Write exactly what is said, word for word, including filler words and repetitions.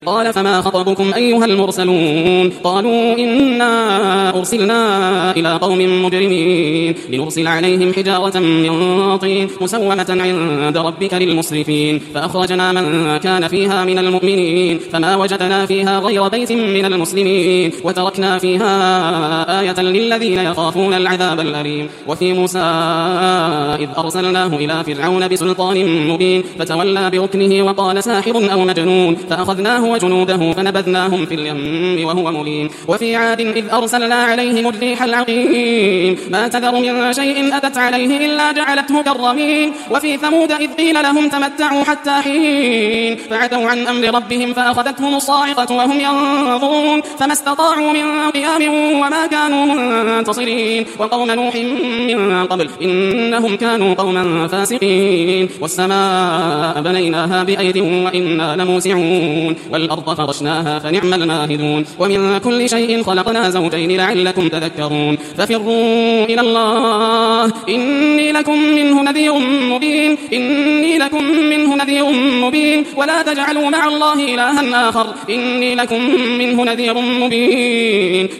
قال فما خطبكم أيها المرسلون قالوا إنا أرسلنا إلى قوم مجرمين لنرسل عليهم حجارة من طين مسومة عند ربك للمسرفين فأخرجنا من كان فيها من المؤمنين فما وجدنا فيها غير بيت من المسلمين وتركنا فيها آية للذين يخافون العذاب الأليم. وفي موسى إذ أرسلناه إلى فرعون بسلطان مبين فتولى بركنه وقال ساحر أو مجنون فأخذناه وجنوده فنبذناهم في اليم وهو مليم. وفي عاد إذ أرسلنا عليهم الريح العقيم ما تذر من شيء أتت عليه إلا جعلته كالرميم. وفي ثمود إذ قيل لهم تمتعوا حتى حين فعتوا عن أمر ربهم فأخذتهم الصاعقة وهم ينظرون فما استطاعوا من قيام وما كانوا منتصرين. وقوم نوح من قبل إنهم كانوا قوما فاسقين. والسماء بنيناها بأيد وإنا لموسعون والأرض فرشناها فنعم الماهدون. ومن كل شيء خلقنا زوجين لعلكم تذكرون. ففروا إلى الله إني لكم منه نذير مبين إني لكم منه نذير مبين ولا تجعلوا مع الله إلها آخر إني لكم منه نذير مبين.